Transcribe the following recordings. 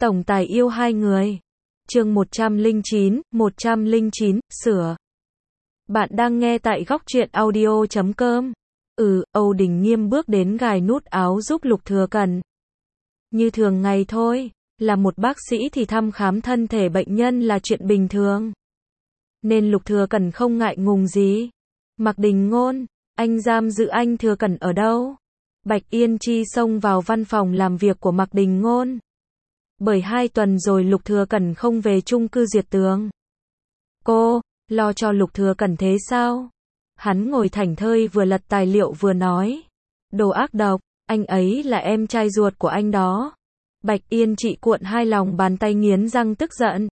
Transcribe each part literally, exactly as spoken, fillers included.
Tổng tài yêu hai người. Chương một trăm lẻ chín, một trăm lẻ chín, sửa. Bạn đang nghe tại góc truyện audio chấm com. Ừ, Âu Đình Nghiêm bước đến gài nút áo giúp Lục Thừa Cẩn. Như thường ngày thôi, là một bác sĩ thì thăm khám thân thể bệnh nhân là chuyện bình thường. Nên Lục Thừa Cẩn không ngại ngùng gì. Mạc Đình Ngôn, anh giam giữ anh Thừa Cẩn ở đâu? Bạch Yên Chi xông vào văn phòng làm việc của Mạc Đình Ngôn. Bởi hai tuần rồi Lục Thừa Cẩn không về chung cư Diệt Tường. Cô, lo cho Lục Thừa Cẩn thế sao? Hắn ngồi thảnh thơi vừa lật tài liệu vừa nói. Đồ ác độc, anh ấy là em trai ruột của anh đó. Bạch Yên Chị cuộn hai lòng bàn tay nghiến răng tức giận.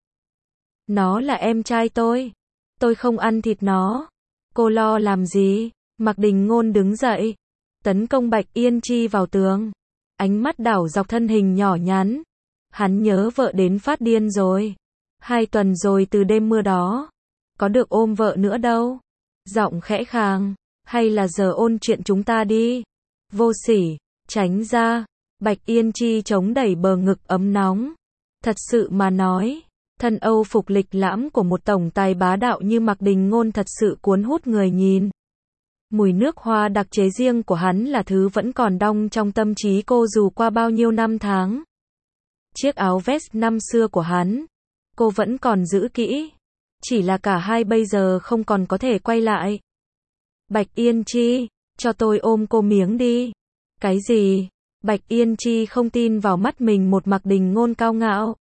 Nó là em trai tôi. Tôi không ăn thịt nó. Cô lo làm gì? Mạc Đình Ngôn đứng dậy. Tấn công Bạch Yên Chi vào tường. Ánh mắt đảo dọc thân hình nhỏ nhắn. Hắn nhớ vợ đến phát điên rồi. Hai tuần rồi từ đêm mưa đó. Có được ôm vợ nữa đâu. Giọng khẽ khàng. Hay là giờ ôn chuyện chúng ta đi. Vô sỉ. Tránh ra. Bạch Yên Chi chống đẩy bờ ngực ấm nóng. Thật sự mà nói. Thân Âu phục lịch lãm của một tổng tài bá đạo như Mạc Đình Ngôn thật sự cuốn hút người nhìn. Mùi nước hoa đặc chế riêng của hắn là thứ vẫn còn đong trong tâm trí cô dù qua bao nhiêu năm tháng. Chiếc áo vest năm xưa của hắn, cô vẫn còn giữ kỹ. Chỉ là cả hai bây giờ không còn có thể quay lại. Bạch Yên Chi, cho tôi ôm cô miếng đi. Cái gì? Bạch Yên Chi không tin vào mắt mình, một Mạc Đình Ngôn cao ngạo.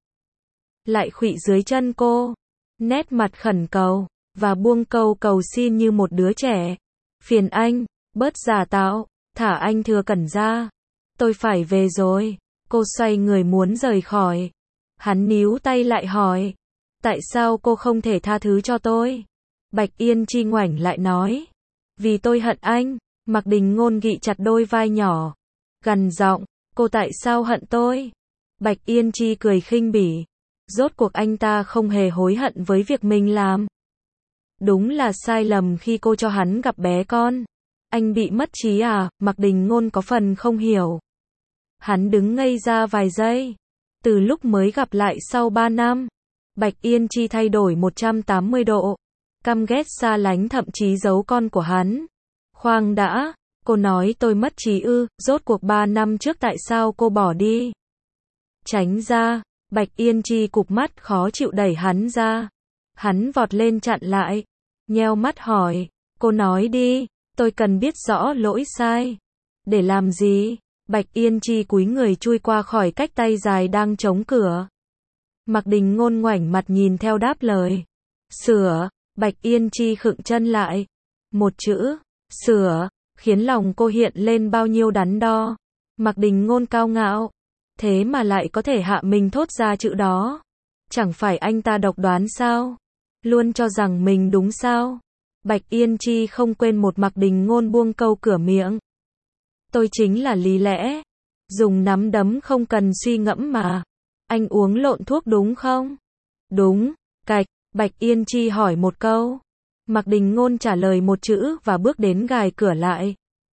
Lại khuỵu dưới chân cô. Nét mặt khẩn cầu, và buông câu cầu xin như một đứa trẻ. Phiền anh, bớt giả tạo, thả anh Thừa Cẩn ra. Tôi phải về rồi. Cô xoay người muốn rời khỏi. Hắn níu tay lại hỏi. Tại sao cô không thể tha thứ cho tôi? Bạch Yên Chi ngoảnh lại nói. Vì tôi hận anh. Mạc Đình Ngôn gị chặt đôi vai nhỏ. Gằn giọng. Cô tại sao hận tôi? Bạch Yên Chi cười khinh bỉ. Rốt cuộc anh ta không hề hối hận với việc mình làm. Đúng là sai lầm khi cô cho hắn gặp bé con. Anh bị mất trí à? Mạc Đình Ngôn có phần không hiểu. Hắn đứng ngây ra vài giây. Từ lúc mới gặp lại sau ba năm, Bạch Yên Chi thay đổi một trăm tám mươi độ. Căm ghét xa lánh thậm chí giấu con của hắn. Khoan đã, cô nói tôi mất trí ư? Rốt cuộc ba năm trước tại sao cô bỏ đi? Tránh ra. Bạch Yên Chi cụp mắt khó chịu đẩy hắn ra. Hắn vọt lên chặn lại. Nheo mắt hỏi. Cô nói đi, tôi cần biết rõ lỗi sai. Để làm gì? Bạch Yên Chi cúi người chui qua khỏi cách tay dài đang chống cửa. Mạc Đình Ngôn ngoảnh mặt nhìn theo đáp lời. Sửa. Bạch Yên Chi khựng chân lại. Một chữ, sửa, khiến lòng cô hiện lên bao nhiêu đắn đo. Mạc Đình Ngôn cao ngạo. Thế mà lại có thể hạ mình thốt ra chữ đó. Chẳng phải anh ta độc đoán sao? Luôn cho rằng mình đúng sao? Bạch Yên Chi không quên một Mạc Đình Ngôn buông câu cửa miệng. Tôi chính là lý lẽ. Dùng nắm đấm không cần suy ngẫm mà. Anh uống lộn thuốc đúng không? Đúng. Cạch. Bạch Yên Chi hỏi một câu. Mạc Đình Ngôn trả lời một chữ và bước đến gài cửa lại.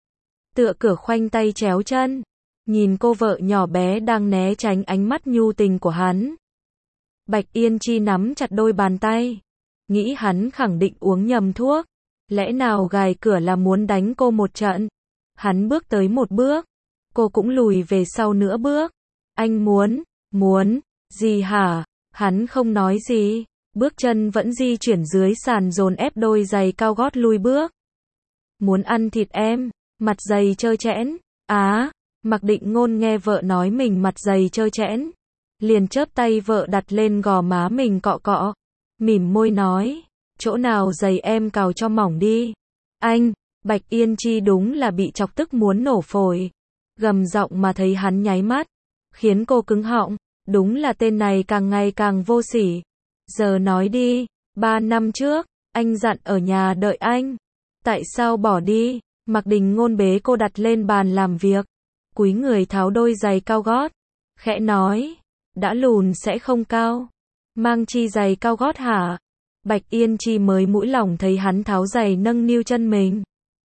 Tựa cửa khoanh tay chéo chân. Nhìn cô vợ nhỏ bé đang né tránh ánh mắt nhu tình của hắn. Bạch Yên Chi nắm chặt đôi bàn tay. Nghĩ hắn khẳng định uống nhầm thuốc. Lẽ nào gài cửa là muốn đánh cô một trận? Hắn bước tới một bước. Cô cũng lùi về sau nửa bước. Anh muốn, muốn, gì hả? Hắn không nói gì. Bước chân vẫn di chuyển dưới sàn dồn ép đôi giày cao gót lui bước. Muốn ăn thịt em, mặt dày trơ trẽn. Á, Mạc Đình Ngôn nghe vợ nói mình mặt dày trơ trẽn. Liền chớp tay vợ đặt lên gò má mình cọ cọ. Mỉm môi nói, chỗ nào dày em cào cho mỏng đi. Anh, Bạch Yên Chi đúng là bị chọc tức muốn nổ phổi. Gầm giọng mà thấy hắn nháy mắt. Khiến cô cứng họng, đúng là tên này càng ngày càng vô sỉ. Giờ nói đi, ba năm trước, anh dặn ở nhà đợi anh. Tại sao bỏ đi? Mạc Đình Ngôn bế cô đặt lên bàn làm việc. Cúi người tháo đôi giày cao gót. Khẽ nói, đã lùn sẽ không cao. Mang chi giày cao gót hả? Bạch Yên Chi mới mũi lòng thấy hắn tháo giày nâng niu chân mình.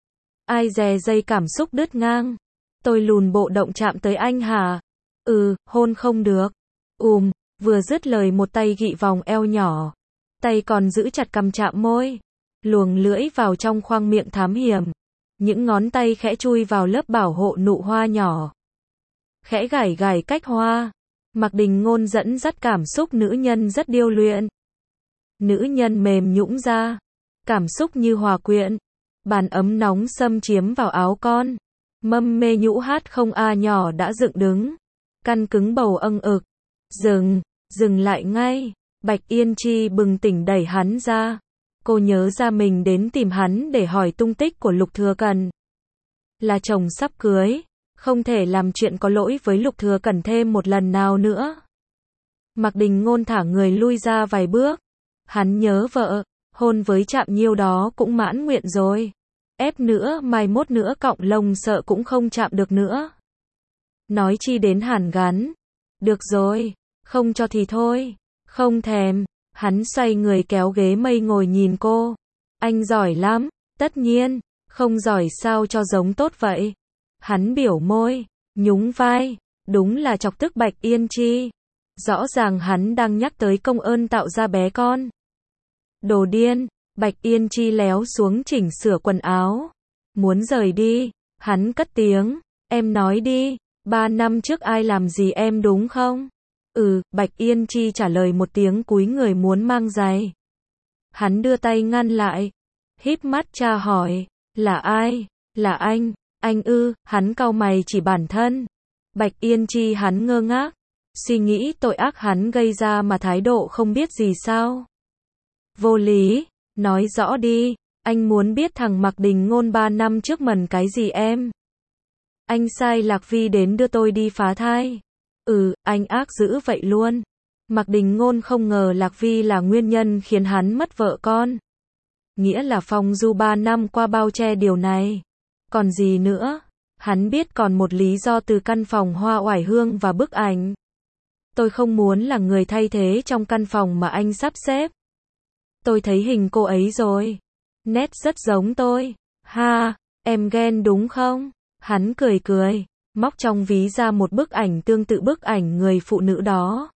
Ai dè dây cảm xúc đứt ngang. Tôi lùn bộ động chạm tới anh hả? Ừ, hôn không được. Ùm, Vừa dứt lời một tay gị vòng eo nhỏ, tay còn giữ chặt cằm chạm môi, luồng lưỡi vào trong khoang miệng thám hiểm. Những ngón tay khẽ chui vào lớp bảo hộ nụ hoa nhỏ. Khẽ gảy gảy cách hoa. Mạc Đình Ngôn dẫn dắt cảm xúc nữ nhân rất điêu luyện. Nữ nhân mềm nhũn ra, cảm xúc như hòa quyện. Bàn ấm nóng xâm chiếm vào áo con. Mâm mê nhũ hát không a nhỏ đã dựng đứng. Căn cứng bầu âng ực. Dừng, dừng lại ngay. Bạch Yên Chi bừng tỉnh đẩy hắn ra. Cô nhớ ra mình đến tìm hắn để hỏi tung tích của Lục Thừa Cẩn. Là chồng sắp cưới, không thể làm chuyện có lỗi với Lục Thừa Cẩn thêm một lần nào nữa. Mạc Đình Ngôn thả người lui ra vài bước. Hắn nhớ vợ, hôn với Trạm Nhiêu đó cũng mãn nguyện rồi. Ép nữa, mai mốt nữa cọng lông sợ cũng không chạm được nữa. Nói chi đến hàn gắn. Được rồi, không cho thì thôi, không thèm. Hắn xoay người kéo ghế mây ngồi nhìn cô. Anh giỏi lắm, tất nhiên, không giỏi sao cho giống tốt vậy. Hắn biểu môi, nhún vai, đúng là chọc tức Bạch Yên Chi. Rõ ràng hắn đang nhắc tới công ơn tạo ra bé con. Đồ điên, Bạch Yên Chi léo xuống chỉnh sửa quần áo. Muốn rời đi, hắn cất tiếng, em nói đi, ba năm trước ai làm gì em đúng không? Ừ, Bạch Yên Chi trả lời một tiếng cúi người muốn mang giày. Hắn đưa tay ngăn lại, híp mắt tra hỏi, là ai? Là anh, anh ư? Hắn cau mày chỉ bản thân. Bạch Yên Chi hắn ngơ ngác, suy nghĩ tội ác hắn gây ra mà thái độ không biết gì sao. Vô lý, nói rõ đi, anh muốn biết thằng Mạc Đình Ngôn ba năm trước mần cái gì em? Anh sai Lạc Vi đến đưa tôi đi phá thai. Ừ, anh ác dữ vậy luôn. Mạc Đình Ngôn không ngờ Lạc Vi là nguyên nhân khiến hắn mất vợ con. Nghĩa là Phong Du ba năm qua bao che điều này. Còn gì nữa? Hắn biết còn một lý do từ căn phòng hoa oải hương và bức ảnh. Tôi không muốn là người thay thế trong căn phòng mà anh sắp xếp. Tôi thấy hình cô ấy rồi. Nét rất giống tôi. Ha, em ghen đúng không? Hắn cười cười, móc trong ví ra một bức ảnh tương tự bức ảnh người phụ nữ đó.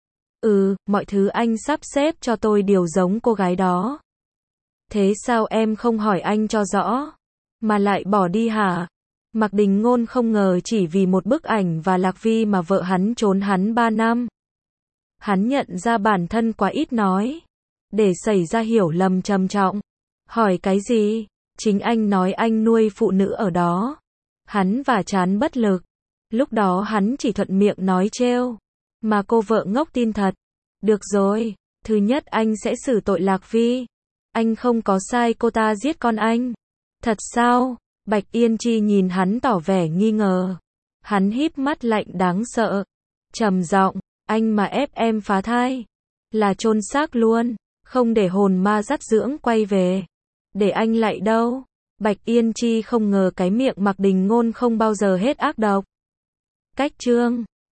Ừ, mọi thứ anh sắp xếp cho tôi đều giống cô gái đó. Thế sao em không hỏi anh cho rõ? Mà lại bỏ đi hả? Mạc Đình Ngôn không ngờ chỉ vì một bức ảnh và Lạc Vi mà vợ hắn trốn hắn ba năm. Hắn nhận ra bản thân quá ít nói. Để xảy ra hiểu lầm trầm trọng. Hỏi cái gì? Chính anh nói anh nuôi phụ nữ ở đó. Hắn và chán bất lực. Lúc đó hắn chỉ thuận miệng nói trêu. Mà cô vợ ngốc tin thật. Được rồi, thứ nhất anh sẽ xử tội Lạc Vi. Anh không có sai cô ta giết con anh. Thật sao? Bạch Yên Chi nhìn hắn tỏ vẻ nghi ngờ. Hắn híp mắt lạnh đáng sợ. Trầm giọng, anh mà ép em phá thai. Là chôn xác luôn. Không để hồn ma dắt dưỡng quay về. Để anh lại đâu. Bạch Yên Chi không ngờ cái miệng Mạc Đình Ngôn không bao giờ hết ác độc. Cách chương